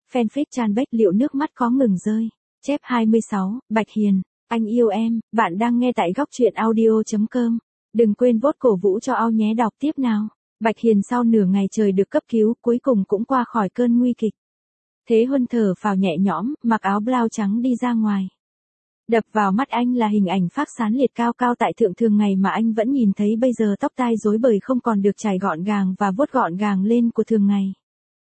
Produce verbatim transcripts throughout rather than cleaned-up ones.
Fanfic Chanbech liệu nước mắt có ngừng rơi. Chép hai mươi sáu, Bạch Hiền, anh yêu em, bạn đang nghe tại góc truyện audio.com. Đừng quên vote cổ vũ cho Ao nhé, đọc tiếp nào. Bạch Hiền sau nửa ngày trời được cấp cứu, cuối cùng cũng qua khỏi cơn nguy kịch. Thế Huân thở phào nhẹ nhõm, mặc áo blau trắng đi ra ngoài. Đập vào mắt anh là hình ảnh Phác Sán Liệt cao cao tại thượng thường ngày mà anh vẫn nhìn thấy bây giờ tóc tai rối bời không còn được chải gọn gàng và vuốt gọn gàng lên của thường ngày.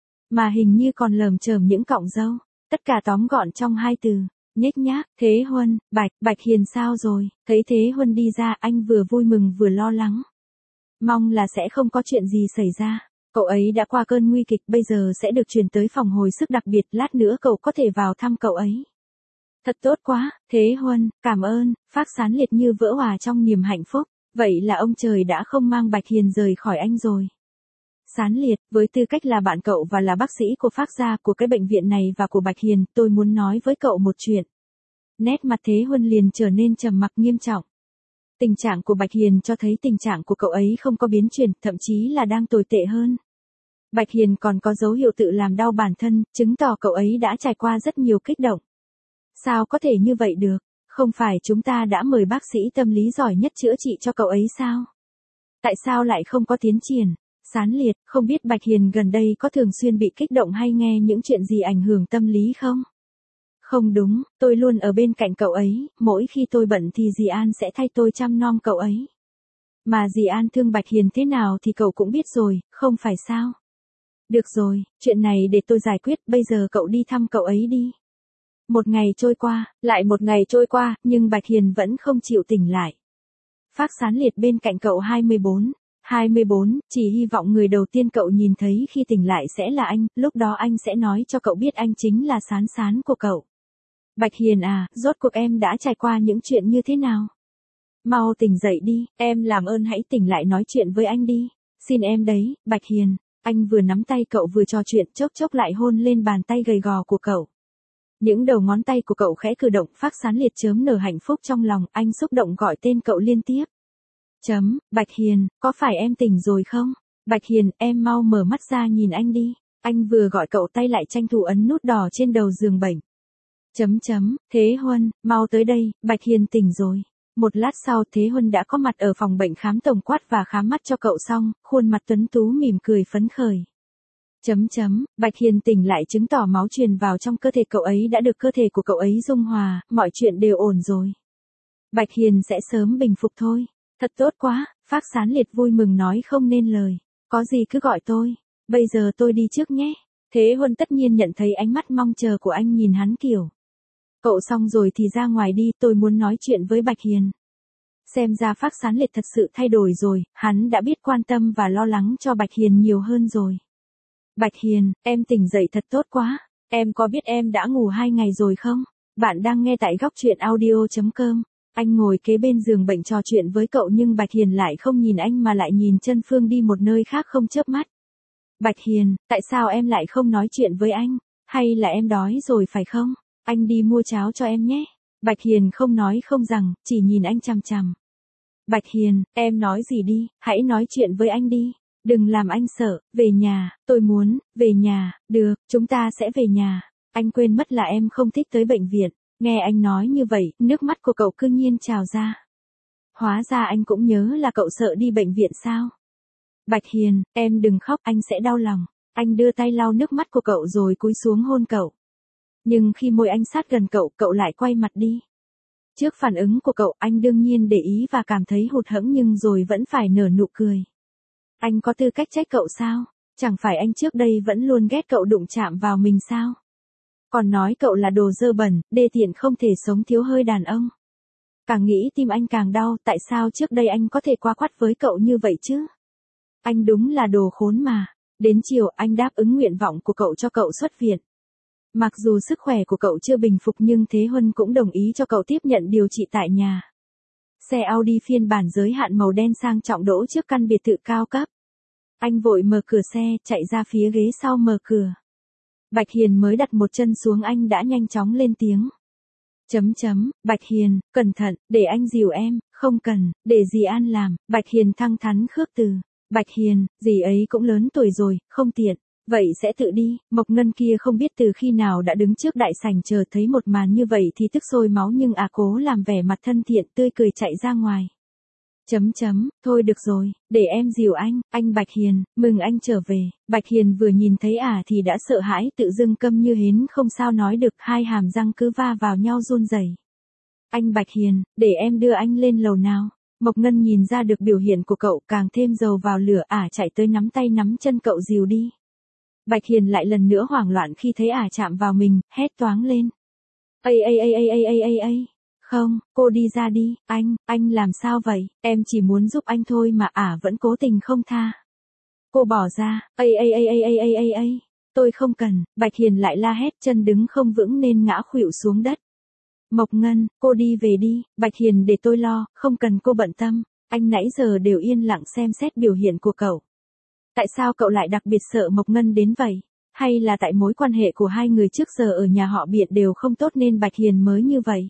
Mà hình như còn lởm chởm những cọng râu, tất cả tóm gọn trong hai từ, nhếch nhác. Thế Huân, Bạch, Bạch Hiền sao rồi? Thấy Thế Huân đi ra anh vừa vui mừng vừa lo lắng. Mong là sẽ không có chuyện gì xảy ra. Cậu ấy đã qua cơn nguy kịch, bây giờ sẽ được chuyển tới phòng hồi sức đặc biệt, lát nữa cậu có thể vào thăm cậu ấy. Thật tốt quá, Thế Huân, cảm ơn. Phác Sán Liệt như vỡ òa trong niềm hạnh phúc. Vậy là ông trời đã không mang Bạch Hiền rời khỏi anh rồi. Sán Liệt, với tư cách là bạn cậu và là bác sĩ của Phác gia, của cái bệnh viện này và của Bạch Hiền, tôi muốn nói với cậu một chuyện. Nét mặt Thế Huân liền trở nên trầm mặc nghiêm trọng. Tình trạng của Bạch Hiền cho thấy tình trạng của cậu ấy không có biến chuyển, thậm chí là đang tồi tệ hơn. Bạch Hiền còn có dấu hiệu tự làm đau bản thân, chứng tỏ cậu ấy đã trải qua rất nhiều kích động. Sao có thể như vậy được? Không phải chúng ta đã mời bác sĩ tâm lý giỏi nhất chữa trị cho cậu ấy sao? Tại sao lại không có tiến triển? Sán Liệt, không biết Bạch Hiền gần đây có thường xuyên bị kích động hay nghe những chuyện gì ảnh hưởng tâm lý không? Không đúng, tôi luôn ở bên cạnh cậu ấy, mỗi khi tôi bận thì dì An sẽ thay tôi chăm nom cậu ấy. Mà dì An thương Bạch Hiền thế nào thì cậu cũng biết rồi, không phải sao? Được rồi, chuyện này để tôi giải quyết, bây giờ cậu đi thăm cậu ấy đi. Một ngày trôi qua, lại một ngày trôi qua, nhưng Bạch Hiền vẫn không chịu tỉnh lại. Phác Sán Liệt bên cạnh cậu hai mươi bốn. hai mươi bốn, chỉ hy vọng người đầu tiên cậu nhìn thấy khi tỉnh lại sẽ là anh, lúc đó anh sẽ nói cho cậu biết anh chính là Sán Sán của cậu. Bạch Hiền à, rốt cuộc em đã trải qua những chuyện như thế nào? Mau tỉnh dậy đi, em làm ơn hãy tỉnh lại nói chuyện với anh đi. Xin em đấy, Bạch Hiền. Anh vừa nắm tay cậu vừa trò chuyện, chốc chốc lại hôn lên bàn tay gầy gò của cậu. Những đầu ngón tay của cậu khẽ cử động, Phác Sán Liệt chớm nở hạnh phúc trong lòng, anh xúc động gọi tên cậu liên tiếp. Chấm, Bạch Hiền, có phải em tỉnh rồi không? Bạch Hiền, em mau mở mắt ra nhìn anh đi. Anh vừa gọi cậu tay lại tranh thủ ấn nút đỏ trên đầu giường bệnh. Chấm chấm, Thế Huân, mau tới đây, Bạch Hiền tỉnh rồi. Một lát sau Thế Huân đã có mặt ở phòng bệnh khám tổng quát và khám mắt cho cậu xong, khuôn mặt tuấn tú mỉm cười phấn khởi. Chấm chấm, Bạch Hiền tỉnh lại chứng tỏ máu truyền vào trong cơ thể cậu ấy đã được cơ thể của cậu ấy dung hòa, mọi chuyện đều ổn rồi. Bạch Hiền sẽ sớm bình phục thôi. Thật tốt quá, Phác Sán Liệt vui mừng nói không nên lời. Có gì cứ gọi tôi, bây giờ tôi đi trước nhé. Thế Huân tất nhiên nhận thấy ánh mắt mong chờ của anh nhìn hắn kiểu. Cậu xong rồi thì ra ngoài đi, tôi muốn nói chuyện với Bạch Hiền. Xem ra Phác Sán Liệt thật sự thay đổi rồi, hắn đã biết quan tâm và lo lắng cho Bạch Hiền nhiều hơn rồi. Bạch Hiền, em tỉnh dậy thật tốt quá, em có biết em đã ngủ hai ngày rồi không? Bạn đang nghe tại góc truyện audio.com. Anh ngồi kế bên giường bệnh trò chuyện với cậu nhưng Bạch Hiền lại không nhìn anh mà lại nhìn chân phương đi một nơi khác không chớp mắt. Bạch Hiền, tại sao em lại không nói chuyện với anh? Hay là em đói rồi phải không? Anh đi mua cháo cho em nhé. Bạch Hiền không nói không rằng, chỉ nhìn anh chằm chằm. Bạch Hiền, em nói gì đi, hãy nói chuyện với anh đi. Đừng làm anh sợ, về nhà, tôi muốn, về nhà, được, chúng ta sẽ về nhà. Anh quên mất là em không thích tới bệnh viện. Nghe anh nói như vậy, nước mắt của cậu cứ nhiên trào ra. Hóa ra anh cũng nhớ là cậu sợ đi bệnh viện sao? Bạch Hiền, em đừng khóc, anh sẽ đau lòng. Anh đưa tay lau nước mắt của cậu rồi cúi xuống hôn cậu. Nhưng khi môi anh sát gần cậu, cậu lại quay mặt đi. Trước phản ứng của cậu, anh đương nhiên để ý và cảm thấy hụt hẫng nhưng rồi vẫn phải nở nụ cười. Anh có tư cách trách cậu sao? Chẳng phải anh trước đây vẫn luôn ghét cậu đụng chạm vào mình sao? Còn nói cậu là đồ dơ bẩn, đê tiện không thể sống thiếu hơi đàn ông. Càng nghĩ tim anh càng đau, tại sao trước đây anh có thể qua quắt với cậu như vậy chứ? Anh đúng là đồ khốn mà. Đến chiều anh đáp ứng nguyện vọng của cậu cho cậu xuất viện. Mặc dù sức khỏe của cậu chưa bình phục nhưng Thế Huân cũng đồng ý cho cậu tiếp nhận điều trị tại nhà. Xe Audi phiên bản giới hạn màu đen sang trọng đỗ trước căn biệt thự cao cấp. Anh vội mở cửa xe, chạy ra phía ghế sau mở cửa. Bạch Hiền mới đặt một chân xuống anh đã nhanh chóng lên tiếng. Chấm chấm, Bạch Hiền, cẩn thận, để anh dìu em, không cần, để dì An làm. Bạch Hiền thẳng thắn khước từ. Bạch Hiền, dì ấy cũng lớn tuổi rồi, không tiện. Vậy sẽ tự đi. Mộc Ngân kia không biết từ khi nào đã đứng trước đại sảnh chờ thấy một màn như vậy thì tức sôi máu nhưng à cố làm vẻ mặt thân thiện tươi cười chạy ra ngoài. Chấm chấm, thôi được rồi, để em dìu anh, anh Bạch Hiền, mừng anh trở về. Bạch Hiền vừa nhìn thấy ả à thì đã sợ hãi tự dưng câm như hến không sao nói được, hai hàm răng cứ va vào nhau run rẩy. Anh Bạch Hiền, để em đưa anh lên lầu nào. Mộc Ngân nhìn ra được biểu hiện của cậu càng thêm dầu vào lửa, ả à chạy tới nắm tay nắm chân cậu dìu đi. Bạch Hiền lại lần nữa hoảng loạn khi thấy ả à chạm vào mình, hét toáng lên. Ây ây ây ây ây ây ây ây. Không, cô đi ra đi, anh, anh làm sao vậy, em chỉ muốn giúp anh thôi mà ả à vẫn cố tình không tha. Cô bỏ ra, ây ây ây ây ây ây ây ây, tôi không cần, Bạch Hiền lại la hét chân đứng không vững nên ngã khuỵu xuống đất. Mộc Ngân, cô đi về đi, Bạch Hiền để tôi lo, không cần cô bận tâm, anh nãy giờ đều yên lặng xem xét biểu hiện của cậu. Tại sao cậu lại đặc biệt sợ Mộc Ngân đến vậy? Hay là tại mối quan hệ của hai người trước giờ ở nhà họ Biện đều không tốt nên Bạch Hiền mới như vậy?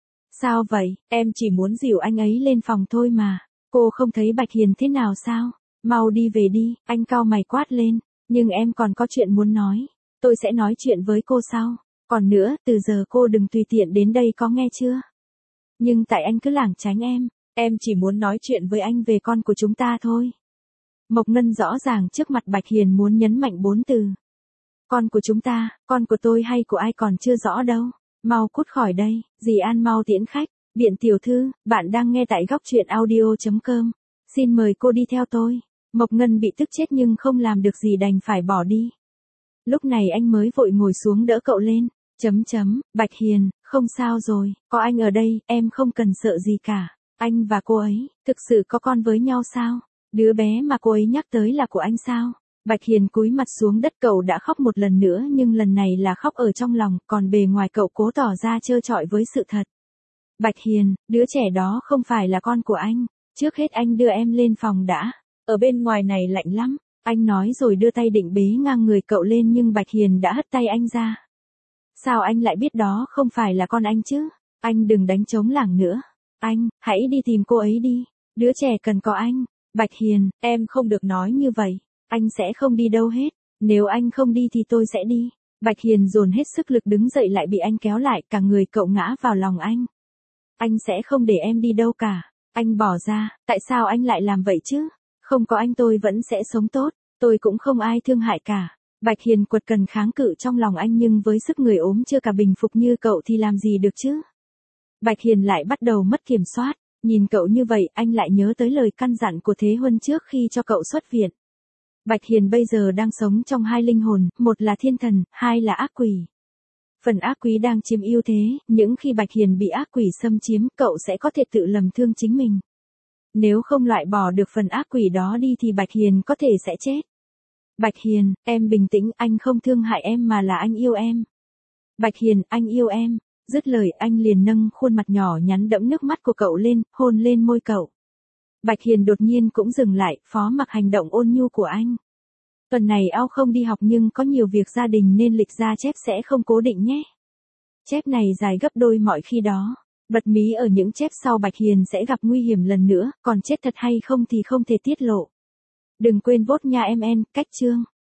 Sao vậy, em chỉ muốn dìu anh ấy lên phòng thôi mà. Cô không thấy Bạch Hiền thế nào sao? Mau đi về đi, anh cau mày quát lên. Nhưng em còn có chuyện muốn nói. Tôi sẽ nói chuyện với cô sau. Còn nữa, từ giờ cô đừng tùy tiện đến đây có nghe chưa? Nhưng tại anh cứ lảng tránh em. Em chỉ muốn nói chuyện với anh về con của chúng ta thôi. Mộc Ngân rõ ràng trước mặt Bạch Hiền muốn nhấn mạnh bốn từ. Con của chúng ta, con của tôi hay của ai còn chưa rõ đâu. Mau cút khỏi đây, dì An mau tiễn khách. Biện tiểu thư, bạn đang nghe tại góc truyện audio chấm com. Xin mời cô đi theo tôi. Mộc Ngân bị tức chết nhưng không làm được gì đành phải bỏ đi. Lúc này anh mới vội ngồi xuống đỡ cậu lên. Chấm chấm, Bạch Hiền, không sao rồi, có anh ở đây, em không cần sợ gì cả. Anh và cô ấy, thực sự có con với nhau sao? Đứa bé mà cô ấy nhắc tới là của anh sao? Bạch Hiền cúi mặt xuống đất, cậu đã khóc một lần nữa nhưng lần này là khóc ở trong lòng, còn bề ngoài cậu cố tỏ ra trơ trọi với sự thật. Bạch Hiền, đứa trẻ đó không phải là con của anh, trước hết anh đưa em lên phòng đã, ở bên ngoài này lạnh lắm, anh nói rồi đưa tay định bế ngang người cậu lên nhưng Bạch Hiền đã hất tay anh ra. Sao anh lại biết đó không phải là con anh chứ? Anh đừng đánh trống lảng nữa, anh, hãy đi tìm cô ấy đi, đứa trẻ cần có anh. Bạch Hiền, em không được nói như vậy. Anh sẽ không đi đâu hết, nếu anh không đi thì tôi sẽ đi. Bạch Hiền dồn hết sức lực đứng dậy lại bị anh kéo lại, cả người cậu ngã vào lòng anh. Anh sẽ không để em đi đâu cả, anh bỏ ra, tại sao anh lại làm vậy chứ? Không có anh tôi vẫn sẽ sống tốt, tôi cũng không ai thương hại cả. Bạch Hiền quật cần kháng cự trong lòng anh nhưng với sức người ốm chưa cả bình phục như cậu thì làm gì được chứ? Bạch Hiền lại bắt đầu mất kiểm soát, nhìn cậu như vậy anh lại nhớ tới lời căn dặn của Thế Huân trước khi cho cậu xuất viện. Bạch Hiền bây giờ đang sống trong hai linh hồn, một là thiên thần, hai là ác quỷ. Phần ác quỷ đang chiếm ưu thế, những khi Bạch Hiền bị ác quỷ xâm chiếm, cậu sẽ có thể tự lầm thương chính mình. Nếu không loại bỏ được phần ác quỷ đó đi thì Bạch Hiền có thể sẽ chết. Bạch Hiền, em bình tĩnh, anh không thương hại em mà là anh yêu em. Bạch Hiền, anh yêu em. Dứt lời anh liền nâng khuôn mặt nhỏ nhắn đẫm nước mắt của cậu lên, hôn lên môi cậu. Bạch Hiền đột nhiên cũng dừng lại, phó mặc hành động ôn nhu của anh. Tuần này ao không đi học nhưng có nhiều việc gia đình nên lịch ra chép sẽ không cố định nhé. Chép này dài gấp đôi mọi khi đó. Bật mí ở những chép sau Bạch Hiền sẽ gặp nguy hiểm lần nữa, còn chết thật hay không thì không thể tiết lộ. Đừng quên vote nha em en, cách chương.